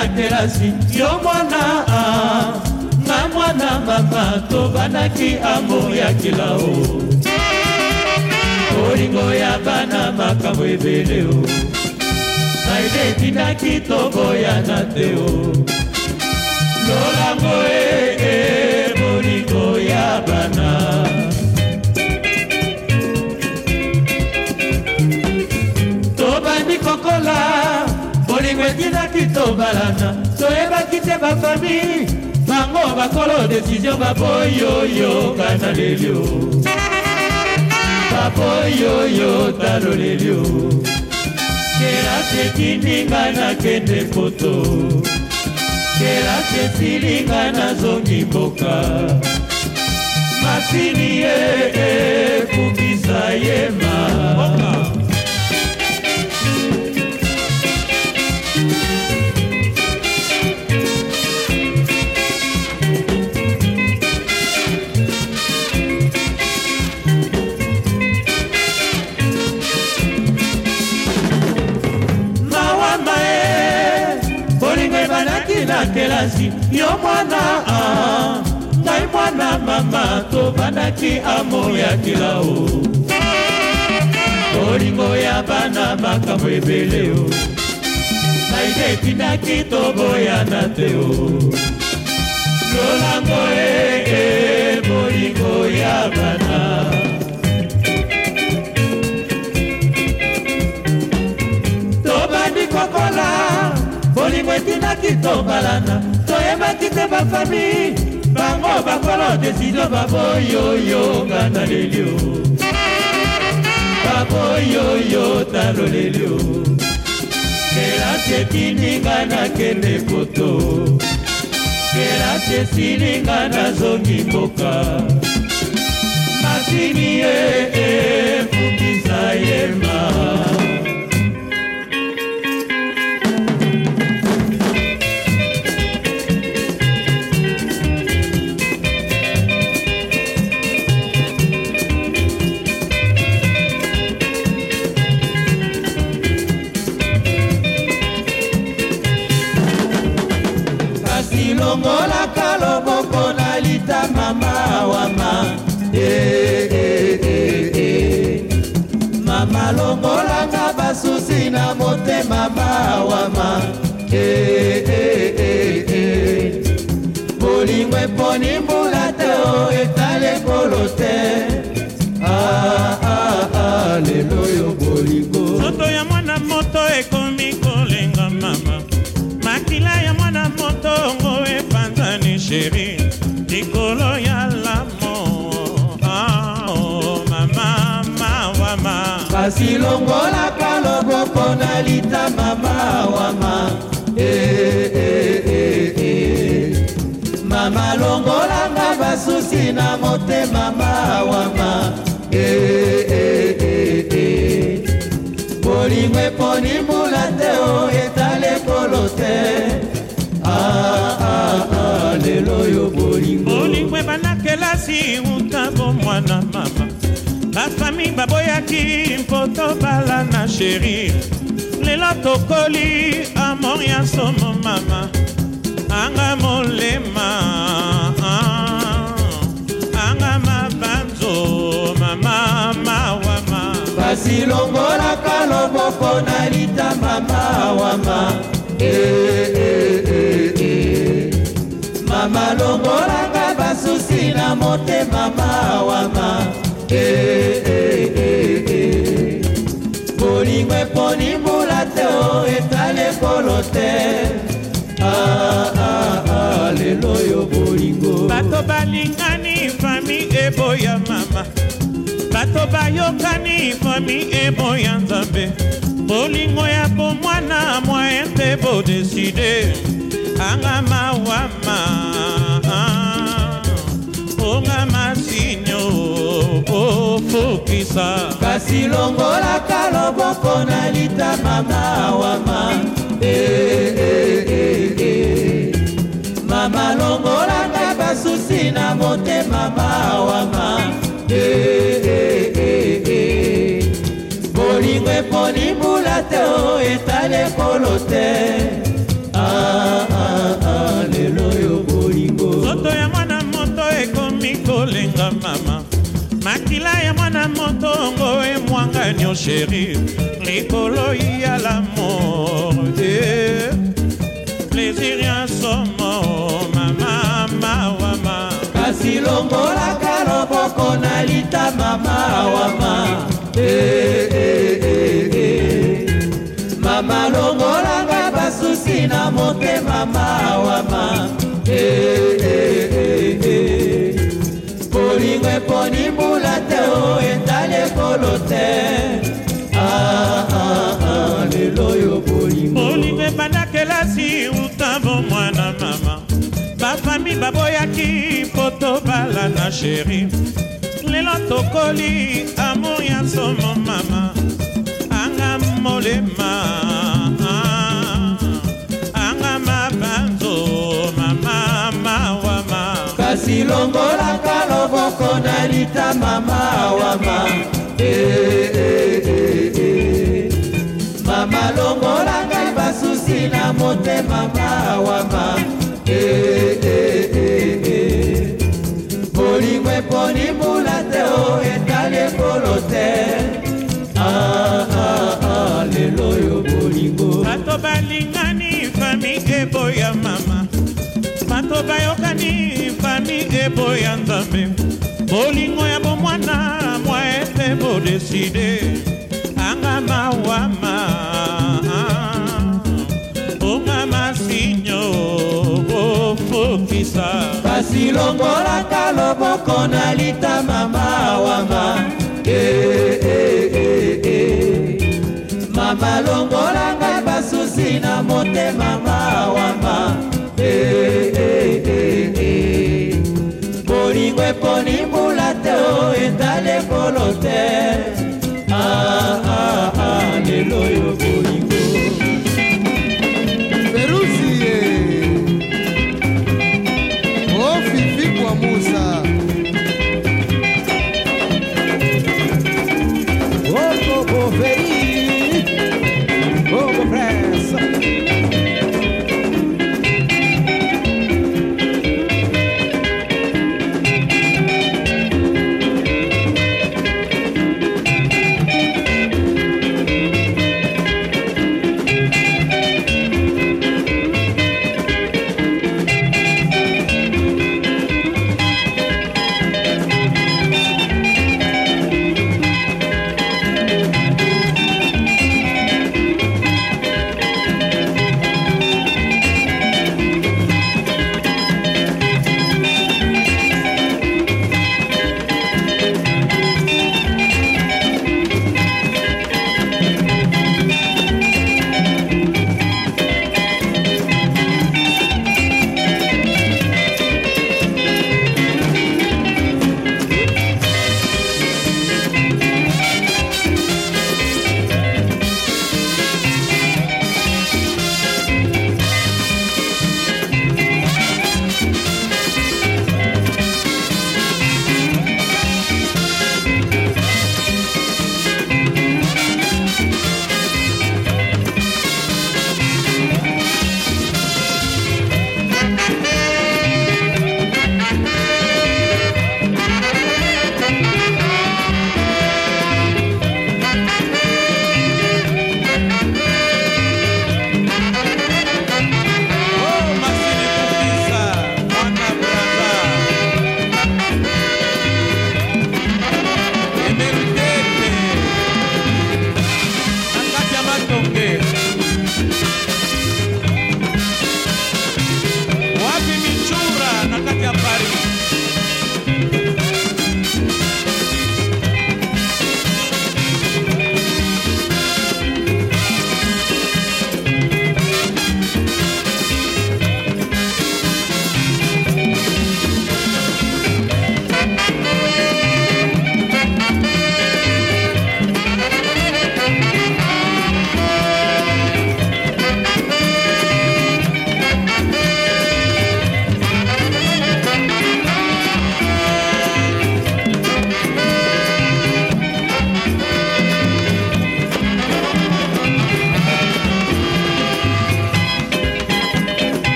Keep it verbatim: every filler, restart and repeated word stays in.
na kelasi yo mwana nga mwana mama tobandaki amour ya kilao olingo ya bana makambo ebele o naide etindaki toboyana te o lolango e bolingo ya bana tobandi kokola bolingo etindaki tobalana toyebaki te bafami bango bakolo desizio baboyoyo kana lelio baboyoyo talo lelio kelasi etindinga nakende poto kelasi esilinga nazongi mboka masini ye efukisa yema na kelasi yo mwana ngai mwana mama tobandaki amour ya kilao olingo ya bana makambo ebele o naide etindaki toboyana te o lolango e bolingo ya bana tobandi kokola bolingo etindaki tobalana toyebaki te bafami bango bakolo desizio baboyoyo ngana lelio baboyoyo talo lelio kelasi etindinga nakende poto kelasi esilinga nazongi mboka masini ye efukisa yema longola kaloboko nalita mama wama eh, eh, eh, eh. Mama longola nga basusi na mote mama wama eh, eh, eh, eh. Bolingo eponi mbula te o etale kolo te ah, ah, ah, lelo yo bolingo soto ya mwana moto ekomi kolenga mama makila ya mwana moto ngoe panzani sheri nikolo ya lamo ah, oh, mama mawama kasi longola kaloboko nalita mama wama eh, eh, eh, eh. Mama longola nga basusi na mote mama wama eh, eh, eh, eh. Bolingo eponi mbula te o etale kolo te ah, ah, ah, lelo yo bolingo bolingo ebana kelasi utabo mwana mama bafami baboyaki mpoto bala na sheri lelo tokoli amour ya somo mama anga molema anga mabanzo mama mawama kasi longola kaloboko nalita mama wama eh, eh, eh, eh. Mama longola nga basusi na mote mama wama eh, eh, eh, eh. Bolingo eponi mbula te o etale kolo te ah, ah, ah, lelo yo bolingo bato balingani fami eboya mama bato bayokani fami eboya nzambe bolingo ya bomwana moyen te bodeside anga mawama onga masinyo ofukisa kasi longola kaloboko nalita mama wama eh, eh, eh, eh. Mama longola nga basusi na mote mama wama eh, eh, eh, eh. Bolingo eponi mbula te o etale kolo te ah, makila ya mwana motongo emwangani sheri likolo ya l'amour eh. Plaisir ya somo mama mawama kasi longolaka loboko na lita mama wama eh, eh, eh, eh. Mama longolanga basusi na motema mawama eh, eh, eh, eh. Bolingo eponi mbula te o etale kolo te ah, ah, ah, lelo yo bolingo bolingo ebanda kelasi utambo mwana mama bafami baboyaki poto bala na sheri lelo tokoli amour ya somo mama anga molema anga mabanzo mama mawama kasi longolaka loboko na lita mama wama eh, eh, eh, eh. Mama longolanga basusi na motema mawama eh, eh, eh, eh. Bolingo eponi mbula te o etale kolo te ah, ah, ah, lelo yo bolingo bato balingani fami eboya mama bato bayokani fami eboya nzambe bolingo ya bomwana mwa ete bodeside anga mawama onga masinyo bofokisa kasi longolaka loboko na lita mama wama eh, eh, eh, eh. Mama longolanga basusi na motema mawama eh, eh, eh, eh. Bolingo eponi mbula te o etale kolo te ah, ah, ah, lelo yo bolingo Perusie oh Fifi kwa Musa oh Coco Feri